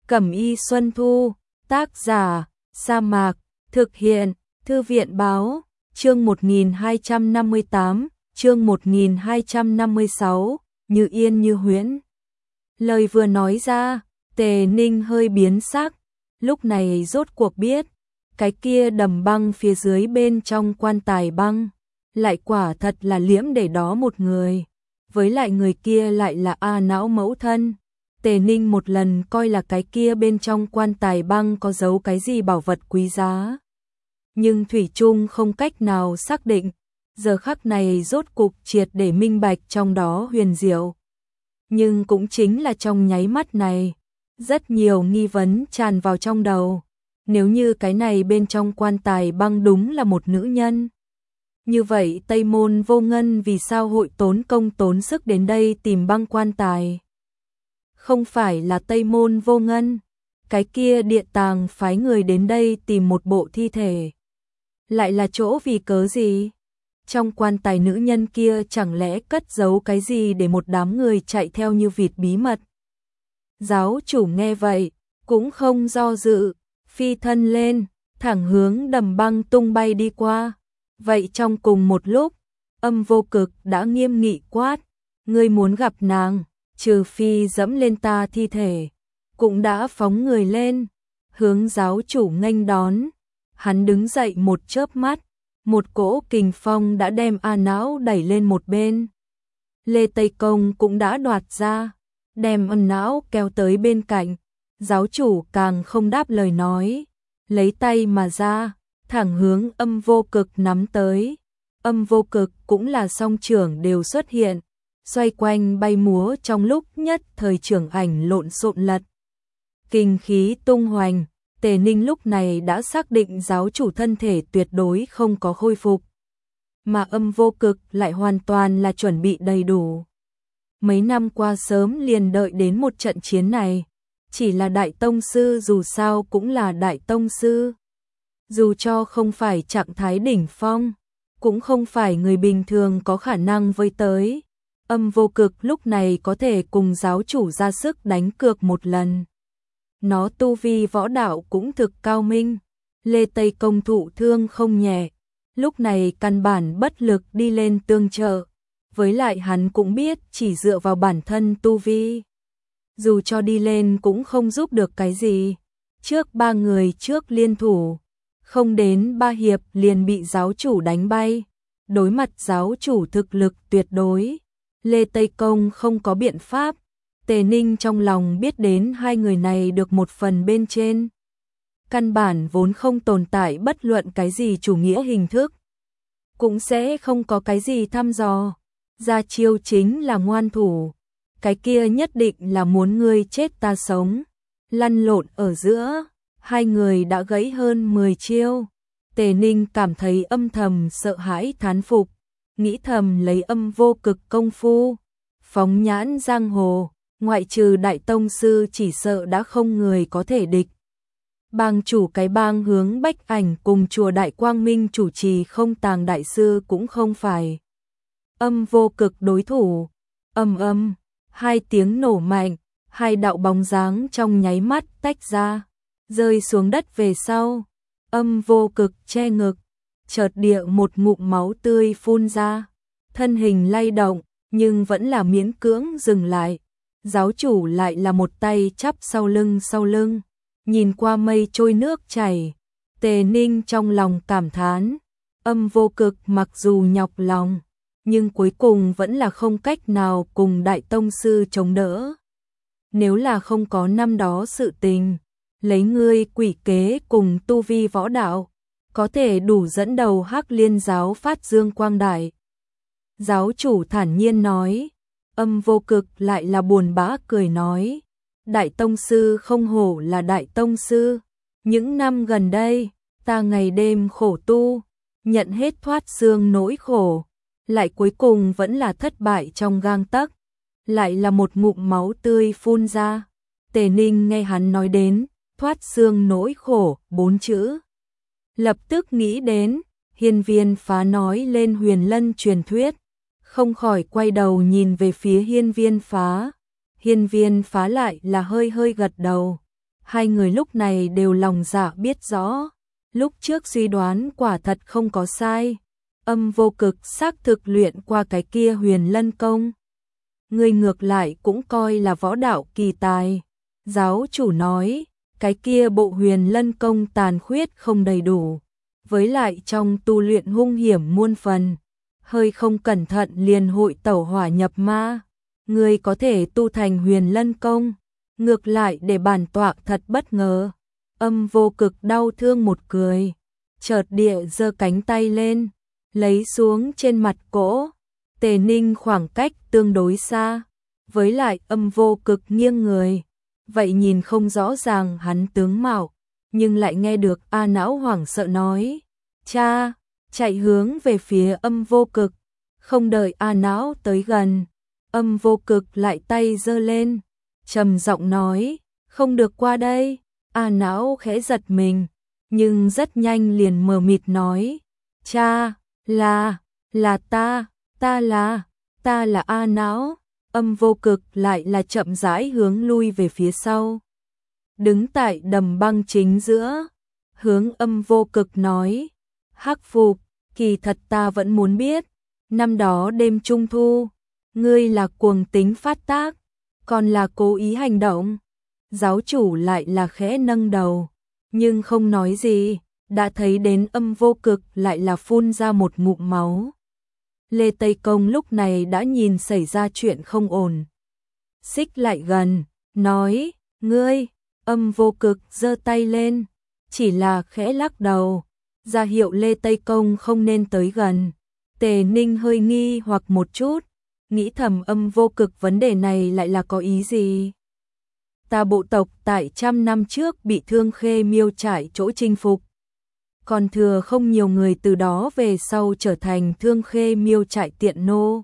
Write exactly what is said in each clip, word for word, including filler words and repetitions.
Cẩm y Xuân Thu, tác giả, Sa Mạc, thực hiện, Thư viện báo, chương một nghìn hai trăm năm mươi tám, chương một nghìn hai trăm năm mươi sáu, như yên như huyễn. Lời vừa nói ra, Tề Ninh hơi biến sắc, lúc này rốt cuộc biết, cái kia đầm băng phía dưới bên trong quan tài băng, lại quả thật là liễm để đó một người, với lại người kia lại là A Não mẫu thân. Tề Ninh một lần coi là cái kia bên trong quan tài băng có giấu cái gì bảo vật quý giá. Nhưng thủy chung không cách nào xác định, giờ khắc này rốt cục triệt để minh bạch trong đó huyền diệu. Nhưng cũng chính là trong nháy mắt này, rất nhiều nghi vấn tràn vào trong đầu. Nếu như cái này bên trong quan tài băng đúng là một nữ nhân, như vậy Tây Môn Vô Ngân vì sao hội tốn công tốn sức đến đây tìm băng quan tài? Không phải là Tây Môn Vô Ngân, cái kia địa tàng phái người đến đây tìm một bộ thi thể. Lại là chỗ vì cớ gì? Trong quan tài nữ nhân kia chẳng lẽ cất giấu cái gì để một đám người chạy theo như vịt bí mật? Giáo chủ nghe vậy, cũng không do dự, phi thân lên, thẳng hướng đầm băng tung bay đi qua. Vậy trong cùng một lúc, Âm Vô Cực đã nghiêm nghị quát, ngươi muốn gặp nàng, trừ phi dẫm lên ta thi thể, cũng đã phóng người lên, hướng giáo chủ nghênh đón. Hắn đứng dậy một chớp mắt, một cỗ kình phong đã đem A Não đẩy lên một bên. Lê Tây Công cũng đã đoạt ra, đem A Não kéo tới bên cạnh. Giáo chủ càng không đáp lời nói, lấy tay mà ra, thẳng hướng Âm Vô Cực nắm tới. Âm Vô Cực cũng là song trưởng đều xuất hiện, xoay quanh bay múa trong lúc nhất thời trưởng ảnh lộn xộn lật. Kinh khí tung hoành, Tề Ninh lúc này đã xác định giáo chủ thân thể tuyệt đối không có khôi phục. Mà Âm Vô Cực lại hoàn toàn là chuẩn bị đầy đủ. Mấy năm qua sớm liền đợi đến một trận chiến này. Chỉ là đại tông sư dù sao cũng là đại tông sư. Dù cho không phải trạng thái đỉnh phong, cũng không phải người bình thường có khả năng với tới. Âm Vô Cực lúc này có thể cùng giáo chủ ra sức đánh cược một lần. Nó tu vi võ đạo cũng thực cao minh. Lê Tây Công thụ thương không nhẹ, lúc này căn bản bất lực đi lên tương trợ. Với lại hắn cũng biết chỉ dựa vào bản thân tu vi, dù cho đi lên cũng không giúp được cái gì. Trước ba người trước liên thủ, không đến ba hiệp liền bị giáo chủ đánh bay. Đối mặt giáo chủ thực lực tuyệt đối, Lê Tây Công không có biện pháp. Tề Ninh trong lòng biết đến hai người này được một phần bên trên. Căn bản vốn không tồn tại bất luận cái gì chủ nghĩa hình thức, cũng sẽ không có cái gì thăm dò. Ra chiêu chính là ngoan thủ, cái kia nhất định là muốn ngươi chết ta sống. Lăn lộn ở giữa, hai người đã gãy hơn mười chiêu. Tề Ninh cảm thấy âm thầm sợ hãi thán phục, nghĩ thầm lấy Âm Vô Cực công phu, phóng nhãn giang hồ, ngoại trừ đại tông sư chỉ sợ đã không người có thể địch. Bang chủ cái bang hướng Bách Ảnh cùng chùa Đại Quang Minh chủ trì Không Tàng đại sư cũng không phải Âm Vô Cực đối thủ. Âm âm, hai tiếng nổ mạnh, hai đạo bóng dáng trong nháy mắt tách ra, rơi xuống đất về sau. Âm Vô Cực che ngực, chợt địa một ngụm máu tươi phun ra, thân hình lay động, nhưng vẫn là miễn cưỡng dừng lại. Giáo chủ lại là một tay chắp sau lưng sau lưng, nhìn qua mây trôi nước chảy. Tề Ninh trong lòng cảm thán, Âm Vô Cực mặc dù nhọc lòng, nhưng cuối cùng vẫn là không cách nào cùng đại tông sư chống đỡ. Nếu là không có năm đó sự tình, lấy ngươi quỷ kế cùng tu vi võ đạo, có thể đủ dẫn đầu Hắc Liên giáo phát dương quang đại. Giáo chủ thản nhiên nói. Âm Vô Cực lại là buồn bã cười nói, đại tông sư không hổ là đại tông sư. Những năm gần đây, ta ngày đêm khổ tu, nhận hết thoát xương nỗi khổ, lại cuối cùng vẫn là thất bại trong gang tấc, lại là một ngụm máu tươi phun ra. Tề Ninh nghe hắn nói đến thoát xương nỗi khổ bốn chữ, lập tức nghĩ đến Hiên Viên Phá nói lên Huyền Lân truyền thuyết, không khỏi quay đầu nhìn về phía Hiên Viên Phá. Hiên Viên Phá lại là hơi hơi gật đầu, Hai người lúc này đều lòng dạ biết rõ, lúc trước suy đoán quả thật không có sai. Âm Vô Cực xác thực luyện qua cái kia Huyền Lân công. Người ngược lại cũng coi là võ đạo kỳ tài. Giáo chủ nói, cái kia bộ Huyền Lân công tàn khuyết không đầy đủ, với lại trong tu luyện hung hiểm muôn phần, hơi không cẩn thận liền hội tẩu hỏa nhập ma. Người có thể tu thành Huyền Lân công, ngược lại để bản tọa thật bất ngờ. Âm Vô Cực đau thương một cười, chợt địa giơ cánh tay lên, lấy xuống trên mặt cỗ. Tề Ninh khoảng cách tương đối xa, với lại Âm Vô Cực nghiêng người, vậy nhìn không rõ ràng hắn tướng mạo, nhưng lại nghe được A Não hoảng sợ nói, cha, chạy hướng về phía Âm Vô Cực. Không đợi A Não tới gần, Âm Vô Cực lại tay giơ lên, trầm giọng nói, không được qua đây. A Não khẽ giật mình, nhưng rất nhanh liền mờ mịt nói, cha, là, là ta, ta là, ta là A Não. Âm Vô Cực lại là chậm rãi hướng lui về phía sau, đứng tại đầm băng chính giữa, hướng Âm Vô Cực nói, Hắc Phục, kỳ thật ta vẫn muốn biết, năm đó đêm trung thu, ngươi là cuồng tính phát tác, còn là cố ý hành động. Giáo chủ lại là khẽ nâng đầu, nhưng không nói gì, đã thấy đến Âm Vô Cực lại là phun ra một ngụm máu. Lê Tây Công lúc này đã nhìn xảy ra chuyện không ổn, xích lại gần, nói, ngươi. Âm Vô Cực giơ tay lên, chỉ là khẽ lắc đầu, ra hiệu Lê Tây Công không nên tới gần. Tề Ninh hơi nghi hoặc một chút, nghĩ thầm Âm Vô Cực vấn đề này lại là có ý gì. Ta bộ tộc tại trăm năm trước bị Thương Khê Miêu trại chỗ chinh phục, còn thừa không nhiều người từ đó về sau trở thành Thương Khê Miêu trại tiện nô,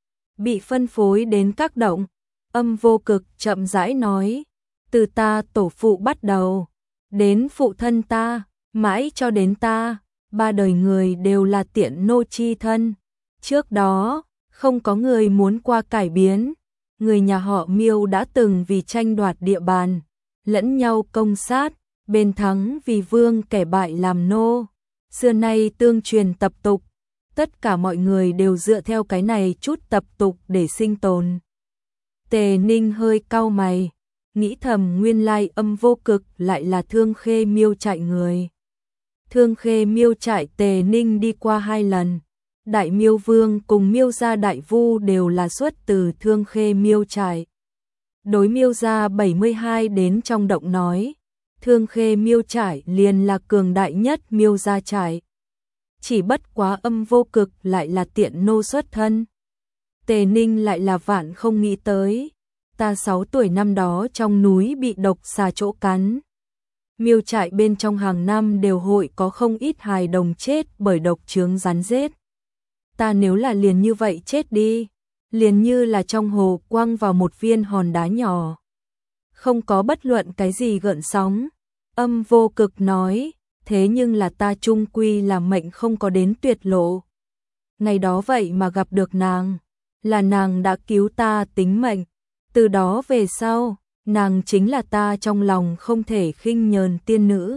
bị phân phối đến các động. Âm Vô Cực chậm rãi nói, từ ta tổ phụ bắt đầu, đến phụ thân ta, mãi cho đến ta, ba đời người đều là tiện nô chi thân. Trước đó, không có người muốn qua cải biến, người nhà họ Miêu đã từng vì tranh đoạt địa bàn, lẫn nhau công sát, bên thắng vì vương kẻ bại làm nô. Xưa nay tương truyền tập tục, tất cả mọi người đều dựa theo cái này chút tập tục để sinh tồn. Tề Ninh hơi cau mày, nghĩ thầm nguyên lai Âm Vô Cực lại là Thương Khê Miêu trại người. Thương Khê Miêu trại Tề Ninh đi qua hai lần, Đại Miêu Vương cùng Miêu gia đại vu đều là xuất từ Thương Khê Miêu trại. Đối Miêu gia bảy mươi hai đến trong động nói, Thương Khê Miêu trại liền là cường đại nhất Miêu gia trại. Chỉ bất quá Âm Vô Cực lại là tiện nô xuất thân. Tề Ninh lại là vạn không nghĩ tới, ta sáu tuổi năm đó trong núi bị độc xà chỗ cắn. Miêu trại bên trong hàng năm đều hội có không ít hài đồng chết bởi độc chướng rắn rết. Ta nếu là liền như vậy chết đi, liền như là trong hồ quăng vào một viên hòn đá nhỏ, không có bất luận cái gì gợn sóng. Âm Vô Cực nói, thế nhưng là ta chung quy là mệnh không có đến tuyệt lộ. Ngày đó vậy mà gặp được nàng, là nàng đã cứu ta tính mệnh, từ đó về sau, nàng chính là ta trong lòng không thể khinh nhờn tiên nữ.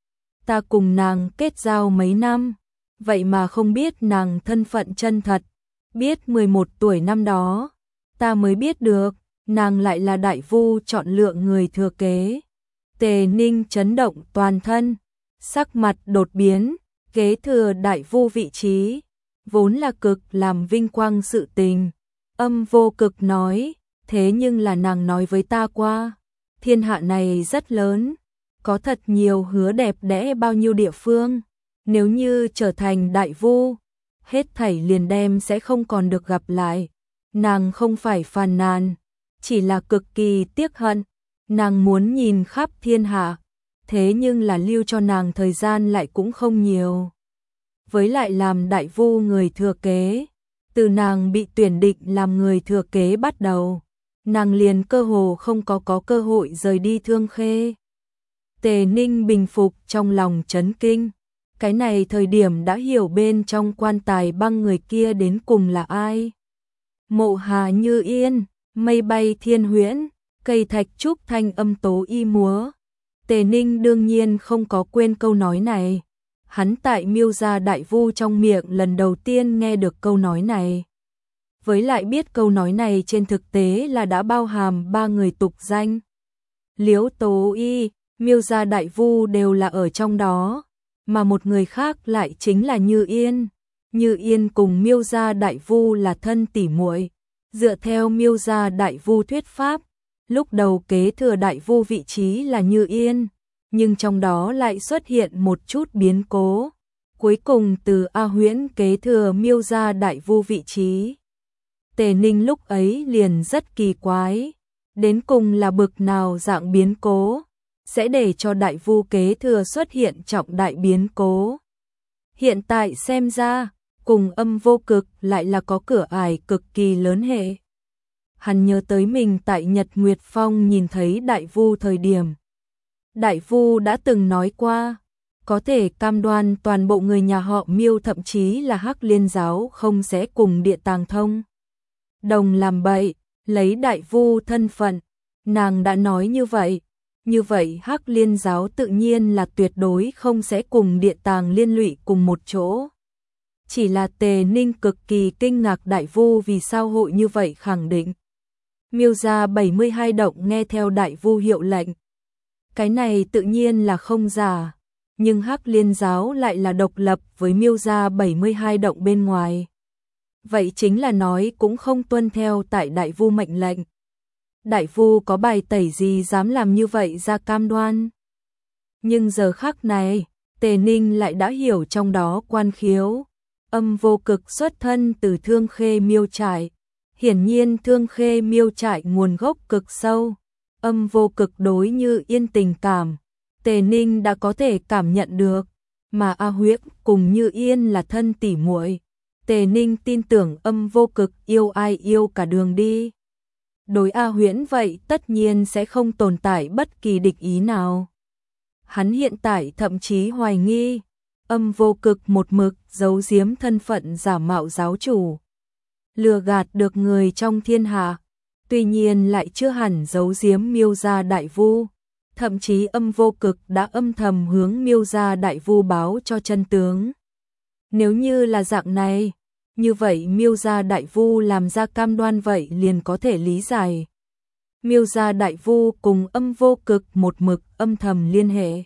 Ta cùng nàng kết giao mấy năm, vậy mà không biết nàng thân phận chân thật, biết mười một tuổi năm đó, ta mới biết được, nàng lại là đại vu chọn lựa người thừa kế. Tề Ninh chấn động toàn thân, sắc mặt đột biến, kế thừa đại vu vị trí, vốn là cực làm vinh quang sự tình. Âm Vô Cực nói, thế nhưng là nàng nói với ta qua, thiên hạ này rất lớn, có thật nhiều hứa đẹp đẽ bao nhiêu địa phương, nếu như trở thành đại vu, hết thảy liền đem sẽ không còn được gặp lại. Nàng không phải phàn nàn, chỉ là cực kỳ tiếc hận, nàng muốn nhìn khắp thiên hạ, thế nhưng là lưu cho nàng thời gian lại cũng không nhiều. Với lại làm đại vu người thừa kế, từ nàng bị tuyển định làm người thừa kế bắt đầu, nàng liền cơ hồ không có có cơ hội rời đi Thương Khê. Tề Ninh bình phục trong lòng chấn kinh, cái này thời điểm đã hiểu bên trong quan tài băng người kia đến cùng là ai. Mộ Hà như yên, mây bay thiên huyễn, cây thạch trúc thanh âm tố y múa, Tề Ninh đương nhiên không có quên câu nói này. Hắn tại Miêu gia đại vu trong miệng lần đầu tiên nghe được câu nói này. Với lại biết câu nói này trên thực tế là đã bao hàm ba người tục danh. Liễu Tố Y, Miêu gia đại vu đều là ở trong đó, mà một người khác lại chính là Như Yên. Như Yên cùng Miêu gia đại vu là thân tỉ muội. Dựa theo Miêu gia đại vu thuyết pháp, lúc đầu kế thừa đại vu vị trí là Như Yên, nhưng trong đó lại xuất hiện một chút biến cố. Cuối cùng từ A Huyễn kế thừa Miêu gia đại vu vị trí. Tề Ninh lúc ấy liền rất kỳ quái, đến cùng là bực nào dạng biến cố, sẽ để cho đại vu kế thừa xuất hiện trọng đại biến cố. Hiện tại xem ra, cùng Âm Vô Cực lại là có cửa ải cực kỳ lớn hệ. Hắn nhớ tới mình tại Nhật Nguyệt Phong nhìn thấy đại vu thời điểm. Đại vu đã từng nói qua, có thể cam đoan toàn bộ người nhà họ Miêu thậm chí là Hắc Liên giáo không sẽ cùng Địa Tàng thông đồng làm bậy, lấy đại vu thân phận, nàng đã nói như vậy, như vậy Hắc Liên giáo tự nhiên là tuyệt đối không sẽ cùng Địa Tàng liên lụy cùng một chỗ. Chỉ là Tề Ninh cực kỳ kinh ngạc đại vu vì sao hội như vậy khẳng định. Miêu gia bảy mươi hai động nghe theo đại vu hiệu lệnh. Cái này tự nhiên là không giả, nhưng Hắc Liên giáo lại là độc lập với Miêu gia bảy mươi hai động bên ngoài. Vậy chính là nói cũng không tuân theo tại đại vu mệnh lệnh. Đại vu có bài tẩy gì dám làm như vậy ra cam đoan. Nhưng giờ khắc này, Tề Ninh lại đã hiểu trong đó quan khiếu. Âm Vô Cực xuất thân từ Thương Khê Miêu trại. Hiển nhiên Thương Khê Miêu trại nguồn gốc cực sâu. Âm Vô Cực đối Như Yên tình cảm, Tề Ninh đã có thể cảm nhận được, mà A Huyễn cùng Như Yên là thân tỉ muội. Tề Ninh tin tưởng Âm Vô Cực yêu ai yêu cả đường đi. Đối A Huyễn vậy tất nhiên sẽ không tồn tại bất kỳ địch ý nào. Hắn hiện tại thậm chí hoài nghi, Âm Vô Cực một mực giấu giếm thân phận giả mạo giáo chủ, lừa gạt được người trong thiên hạ, tuy nhiên lại chưa hẳn giấu giếm Miêu gia đại vu, thậm chí Âm Vô Cực đã âm thầm hướng Miêu gia đại vu báo cho chân tướng. Nếu như là dạng này, như vậy Miêu gia đại vu làm ra cam đoan vậy liền có thể lý giải. Miêu gia đại vu cùng Âm Vô Cực một mực âm thầm liên hệ.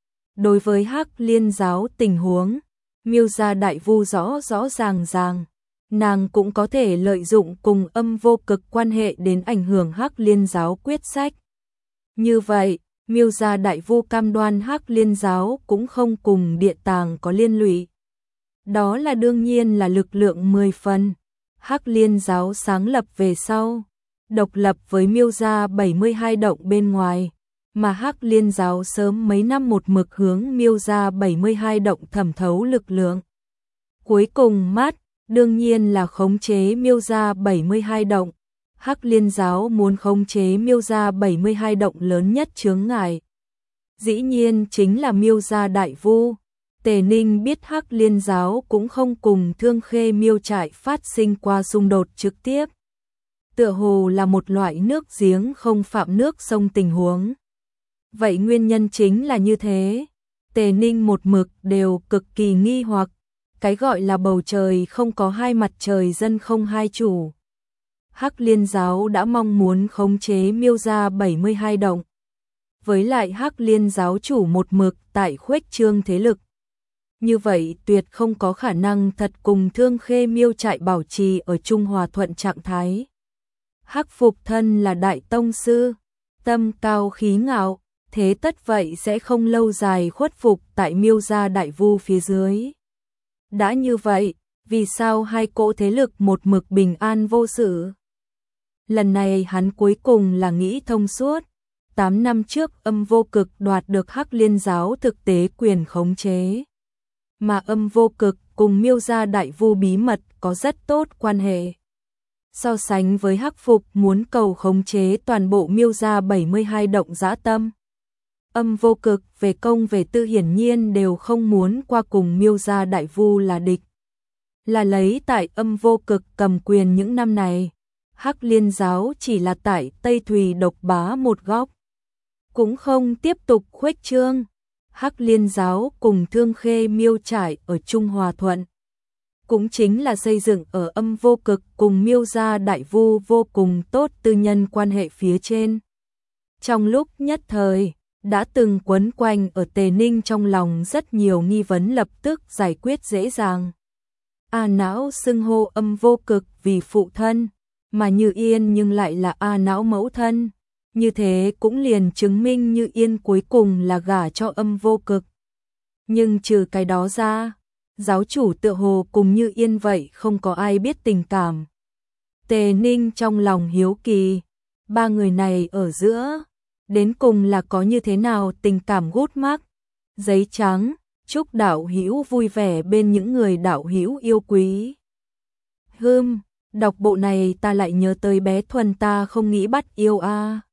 Đối với Hắc Liên giáo tình huống, Miêu gia đại vu rõ rõ ràng ràng, nàng cũng có thể lợi dụng cùng Âm Vô Cực quan hệ đến ảnh hưởng Hắc Liên giáo quyết sách. Như vậy, Miêu gia đại vu cam đoan Hắc Liên giáo cũng không cùng Địa Tàng có liên lụy. Đó là đương nhiên là lực lượng mười phần. Hắc Liên giáo sáng lập về sau, độc lập với Miêu gia bảy mươi hai động bên ngoài, mà Hắc Liên giáo sớm mấy năm một mực hướng Miêu gia bảy mươi hai động thẩm thấu lực lượng. Cuối cùng mắt, đương nhiên là khống chế Miêu gia bảy mươi hai động. Hắc Liên giáo muốn khống chế Miêu gia bảy mươi hai động lớn nhất chướng ngại, dĩ nhiên chính là Miêu gia đại vu. Tề Ninh biết Hắc Liên giáo cũng không cùng Thương Khê Miêu trại phát sinh qua xung đột trực tiếp. Tựa hồ là một loại nước giếng không phạm nước sông tình huống. Vậy nguyên nhân chính là như thế. Tề Ninh một mực đều cực kỳ nghi hoặc, cái gọi là bầu trời không có hai mặt trời dân không hai chủ. Hắc Liên giáo đã mong muốn khống chế Miêu gia bảy mươi hai động. Với lại Hắc Liên giáo chủ một mực tại khuếch trương thế lực. Như vậy tuyệt không có khả năng thật cùng Thương Khê Miêu trại bảo trì ở chung hòa thuận trạng thái. Hắc Phục thân là đại tông sư, tâm cao khí ngạo, thế tất vậy sẽ không lâu dài khuất phục tại Miêu gia đại vu phía dưới. Đã như vậy, vì sao hai cỗ thế lực một mực bình an vô sự? Lần này hắn cuối cùng là nghĩ thông suốt. Tám năm trước Âm Vô Cực đoạt được Hắc Liên giáo thực tế quyền khống chế. Mà Âm Vô Cực cùng Miêu gia đại vu bí mật có rất tốt quan hệ. So sánh với Hắc Phục muốn cầu khống chế toàn bộ Miêu gia bảy mươi hai động dã tâm, Âm Vô Cực về công về tư hiển nhiên đều không muốn qua cùng Miêu gia đại vu là địch. Là lấy tại Âm Vô Cực cầm quyền những năm này, Hắc Liên giáo chỉ là tại Tây Thùy độc bá một góc. cũng không tiếp tục khuếch trương. Hắc Liên giáo cùng Thương Khê Miêu trải ở Trung Hòa Thuận, cũng chính là xây dựng ở Âm Vô Cực cùng Miêu gia đại vu vô cùng tốt tư nhân quan hệ phía trên. Trong lúc nhất thời, đã từng quấn quanh ở Tề Ninh trong lòng rất nhiều nghi vấn lập tức giải quyết dễ dàng. A Não xưng hô Âm Vô Cực vì phụ thân, mà Như Yên nhưng lại là A Não mẫu thân. Như thế cũng liền chứng minh Như Yên cuối cùng là gả cho Âm Vô Cực. Nhưng trừ cái đó ra, giáo chủ tựa hồ cùng Như Yên vậy không có ai biết tình cảm. Tề Ninh trong lòng hiếu kỳ, ba người này ở giữa, đến cùng là có như thế nào tình cảm gút mắc. Giấy trắng, chúc đạo hữu vui vẻ bên những người đạo hữu yêu quý. Hừm, đọc bộ này ta lại nhớ tới bé Thuần ta không nghĩ bắt yêu a.